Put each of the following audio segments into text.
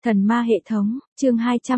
Thần ma hệ thống, chương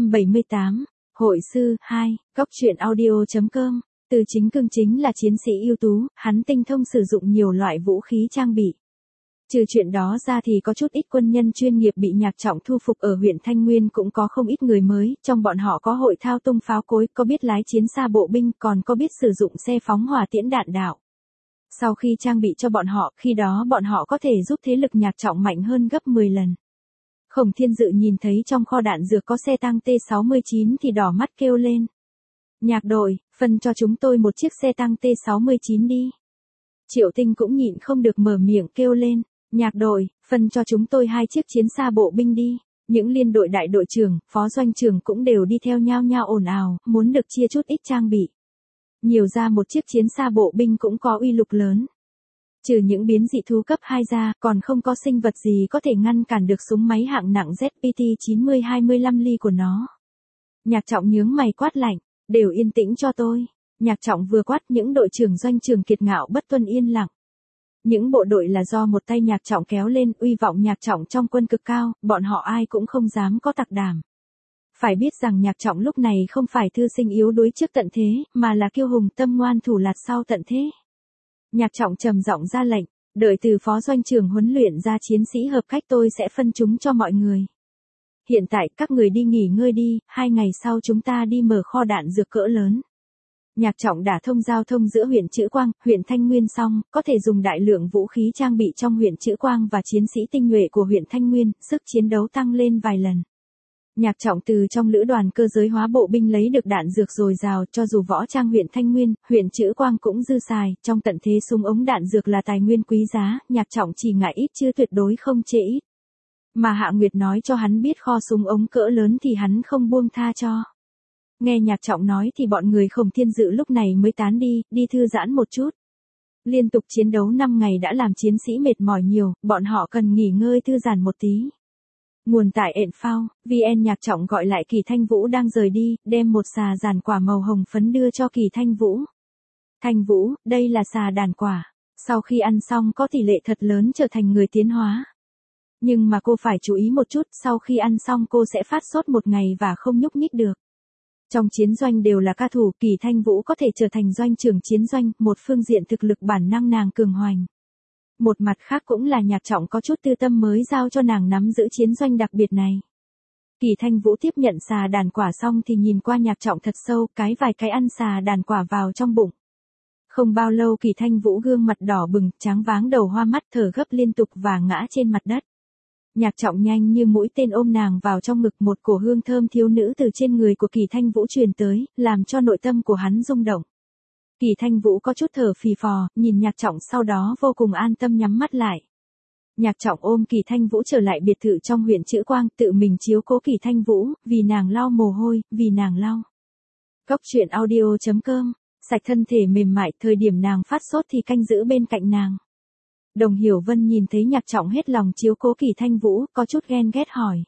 278, Hội sư 2, góc truyện audio.com, Từ Chính Cương chính là chiến sĩ ưu tú, hắn tinh thông sử dụng nhiều loại vũ khí trang bị. Trừ chuyện đó ra thì có chút ít quân nhân chuyên nghiệp bị Nhạc Trọng thu phục ở huyện Thanh Nguyên, cũng có không ít người mới, trong bọn họ có hội thao tung pháo cối, có biết lái chiến xa bộ binh, còn có biết sử dụng xe phóng hỏa tiễn đạn đạo. Sau khi trang bị cho bọn họ, khi đó bọn họ có thể giúp thế lực Nhạc Trọng mạnh hơn gấp 10 lần. Khổng Thiên Dự nhìn thấy trong kho đạn dược có xe tăng T69 thì đỏ mắt kêu lên. Nhạc đội, phân cho chúng tôi một chiếc xe tăng T69 đi. Triệu Tinh cũng nhịn không được mở miệng kêu lên. Nhạc đội, phân cho chúng tôi 2 chiếc chiến xa bộ binh đi. Những liên đội đại đội trưởng, phó doanh trưởng cũng đều đi theo nhau ồn ào, muốn được chia chút ít trang bị. Nhiều ra một chiếc chiến xa bộ binh cũng có uy lực lớn. Trừ những biến dị thú cấp 2 ra, còn không có sinh vật gì có thể ngăn cản được súng máy hạng nặng ZPT-90 25 ly của nó. Nhạc Trọng nhướng mày quát lạnh, đều yên tĩnh cho tôi. Nhạc Trọng vừa quát, những đội trưởng doanh trưởng kiệt ngạo bất tuân yên lặng. Những bộ đội là do một tay Nhạc Trọng kéo lên, uy vọng Nhạc Trọng trong quân cực cao, bọn họ ai cũng không dám có tặc đảm. Phải biết rằng Nhạc Trọng lúc này không phải thư sinh yếu đuối trước tận thế, mà là kiêu hùng tâm ngoan thủ lạt sau tận thế. Nhạc Trọng trầm giọng ra lệnh, đợi từ phó doanh trưởng huấn luyện ra chiến sĩ hợp cách tôi sẽ phân chúng cho mọi người. Hiện tại các người đi nghỉ ngơi đi, 2 ngày sau chúng ta đi mở kho đạn dược cỡ lớn. Nhạc Trọng đã thông giao thông giữa huyện Trữ Quang, huyện Thanh Nguyên xong, có thể dùng đại lượng vũ khí trang bị trong huyện Trữ Quang và chiến sĩ tinh nhuệ của huyện Thanh Nguyên, sức chiến đấu tăng lên vài lần. Nhạc Trọng từ trong lữ đoàn cơ giới hóa bộ binh lấy được đạn dược dồi dào, cho dù võ trang huyện Thanh Nguyên, huyện Trữ Quang cũng dư xài, trong tận thế súng ống đạn dược là tài nguyên quý giá, Nhạc Trọng chỉ ngại ít chứ tuyệt đối không chê ít. Mà Hạ Nguyệt nói cho hắn biết kho súng ống cỡ lớn thì hắn không buông tha cho. Nghe Nhạc Trọng nói thì bọn người Khổng Thiên Dự lúc này mới tán đi thư giãn một chút. Liên tục chiến đấu 5 ngày đã làm chiến sĩ mệt mỏi nhiều, bọn họ cần nghỉ ngơi thư giãn một tí. Nguồn tại Enfao, VN. Nhạc Trọng gọi lại Kỳ Thanh Vũ đang rời đi, đem một xà giàn quả màu hồng phấn đưa cho Kỳ Thanh Vũ. Thanh Vũ, đây là xà đàn quả. Sau khi ăn xong có tỷ lệ thật lớn trở thành người tiến hóa. Nhưng mà cô phải chú ý một chút, sau khi ăn xong cô sẽ phát sốt 1 ngày và không nhúc nhích được. Trong chiến doanh đều là ca thủ, Kỳ Thanh Vũ có thể trở thành doanh trưởng chiến doanh, một phương diện thực lực bản năng nàng cường hoành. Một mặt khác cũng là Nhạc Trọng có chút tư tâm mới giao cho nàng nắm giữ chiến doanh đặc biệt này. Kỳ Thanh Vũ tiếp nhận xà đàn quả xong thì nhìn qua Nhạc Trọng thật sâu, vài cái ăn xà đàn quả vào trong bụng. Không bao lâu Kỳ Thanh Vũ gương mặt đỏ bừng, tráng váng đầu hoa mắt, thở gấp liên tục và ngã trên mặt đất. Nhạc Trọng nhanh như mũi tên ôm nàng vào trong ngực, một cổ hương thơm thiếu nữ từ trên người của Kỳ Thanh Vũ truyền tới, làm cho nội tâm của hắn rung động. Kỳ Thanh Vũ có chút thở phì phò, nhìn Nhạc Trọng sau đó vô cùng an tâm nhắm mắt lại. Nhạc Trọng ôm Kỳ Thanh Vũ trở lại biệt thự trong huyện Trữ Quang, tự mình chiếu cố Kỳ Thanh Vũ, vì nàng lau mồ hôi, vì nàng lau. Góc truyện audio.com, sạch thân thể mềm mại, thời điểm nàng phát sốt thì canh giữ bên cạnh nàng. Đồng Hiểu Vân nhìn thấy Nhạc Trọng hết lòng chiếu cố Kỳ Thanh Vũ, có chút ghen ghét hỏi.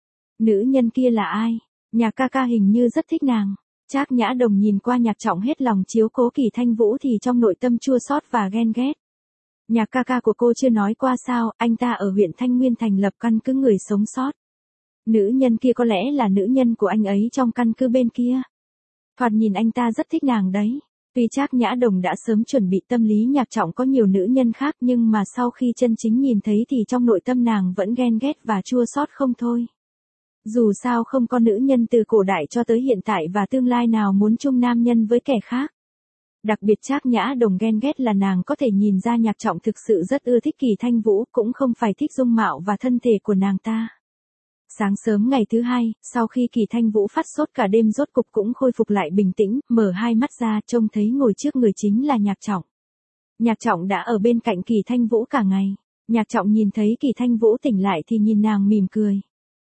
Nữ nhân kia là ai? Nhạc ca ca hình như rất thích nàng. Trác Nhã Đồng nhìn qua Nhạc Trọng hết lòng chiếu cố Kỳ Thanh Vũ thì trong nội tâm chua xót và ghen ghét. Nhạc ca ca của cô chưa nói qua sao, anh ta ở huyện Thanh Nguyên thành lập căn cứ người sống sót. Nữ nhân kia có lẽ là nữ nhân của anh ấy trong căn cứ bên kia. Thoạt nhìn anh ta rất thích nàng đấy. Tuy Trác Nhã Đồng đã sớm chuẩn bị tâm lý Nhạc Trọng có nhiều nữ nhân khác, nhưng mà sau khi chân chính nhìn thấy thì trong nội tâm nàng vẫn ghen ghét và chua xót không thôi. Dù sao không có nữ nhân từ cổ đại cho tới hiện tại và tương lai nào muốn chung nam nhân với kẻ khác. Đặc biệt Trác Nhã Đồng ghen ghét là nàng có thể nhìn ra Nhạc Trọng thực sự rất ưa thích Kỳ Thanh Vũ, cũng không phải thích dung mạo và thân thể của nàng ta. Sáng sớm ngày thứ 2, sau khi Kỳ Thanh Vũ phát sốt cả đêm rốt cục cũng khôi phục lại bình tĩnh, mở hai mắt ra trông thấy ngồi trước người chính là Nhạc Trọng. Nhạc Trọng đã ở bên cạnh Kỳ Thanh Vũ cả ngày. Nhạc Trọng nhìn thấy Kỳ Thanh Vũ tỉnh lại thì nhìn nàng mỉm cười.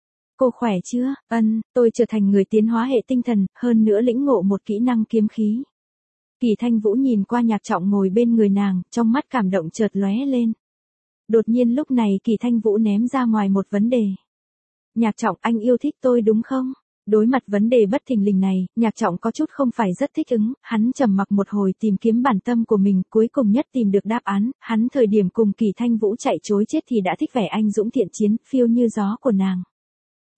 Cô khỏe chưa? Tôi trở thành người tiến hóa hệ tinh thần, hơn nữa lĩnh ngộ một kỹ năng kiếm khí. Kỳ Thanh Vũ nhìn qua Nhạc Trọng ngồi bên người nàng, trong mắt cảm động chợt lóe lên. Đột nhiên lúc này Kỳ Thanh Vũ ném ra ngoài một vấn đề. Nhạc Trọng, anh yêu thích tôi đúng không? Đối mặt vấn đề bất thình lình này, Nhạc Trọng có chút không phải rất thích ứng, hắn trầm mặc một hồi tìm kiếm bản tâm của mình, cuối cùng nhất tìm được đáp án, hắn thời điểm cùng Kỳ Thanh Vũ chạy trối chết thì đã thích vẻ anh dũng thiện chiến, phiêu như gió của nàng.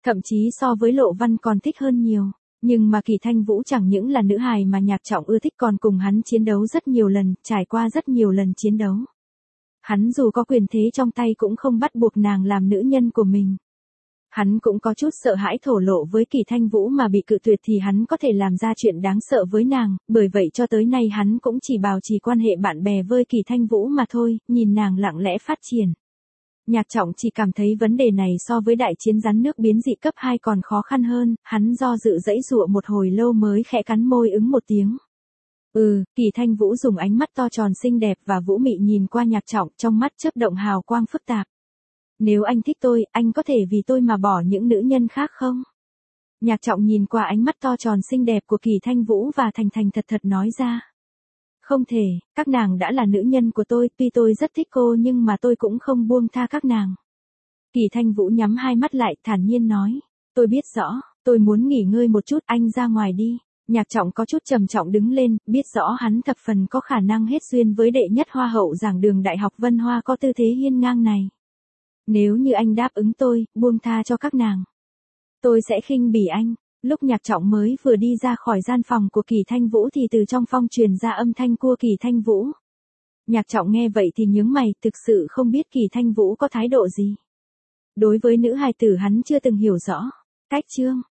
Thậm chí so với Lộ Văn còn thích hơn nhiều. Nhưng mà Kỳ Thanh Vũ chẳng những là nữ hài mà Nhạc Trọng ưa thích còn cùng hắn chiến đấu rất nhiều lần, trải qua rất nhiều lần chiến đấu. Hắn dù có quyền thế trong tay cũng không bắt buộc nàng làm nữ nhân của mình. Hắn cũng có chút sợ hãi thổ lộ với Kỳ Thanh Vũ mà bị cự tuyệt thì hắn có thể làm ra chuyện đáng sợ với nàng, bởi vậy cho tới nay hắn cũng chỉ bảo trì quan hệ bạn bè với Kỳ Thanh Vũ mà thôi, nhìn nàng lặng lẽ phát triển. Nhạc Trọng chỉ cảm thấy vấn đề này so với đại chiến rắn nước biến dị cấp 2 còn khó khăn hơn, hắn do dự dãy dụa một hồi lâu mới khẽ cắn môi ứng một tiếng. Kỳ Thanh Vũ dùng ánh mắt to tròn xinh đẹp và vũ mị nhìn qua Nhạc Trọng, trong mắt chớp động hào quang phức tạp. Nếu anh thích tôi, anh có thể vì tôi mà bỏ những nữ nhân khác không? Nhạc Trọng nhìn qua ánh mắt to tròn xinh đẹp của Kỳ Thanh Vũ và thành thành thật thật nói ra. Không thể, các nàng đã là nữ nhân của tôi, tuy tôi rất thích cô nhưng mà tôi cũng không buông tha các nàng. Kỳ Thanh Vũ nhắm hai mắt lại thản nhiên nói. Tôi biết rõ, tôi muốn nghỉ ngơi một chút, anh ra ngoài đi. Nhạc Trọng có chút trầm trọng đứng lên, biết rõ hắn thập phần có khả năng hết duyên với đệ nhất hoa hậu giảng đường Đại học Vân Hoa có tư thế hiên ngang này. Nếu như anh đáp ứng tôi, buông tha cho các nàng, tôi sẽ khinh bỉ anh. Lúc Nhạc Trọng mới vừa đi ra khỏi gian phòng của Kỳ Thanh Vũ thì từ trong phòng truyền ra âm thanh của Kỳ Thanh Vũ. Nhạc Trọng nghe vậy thì nhướng mày, thực sự không biết Kỳ Thanh Vũ có thái độ gì. Đối với nữ hài tử hắn chưa từng hiểu rõ. Cách chương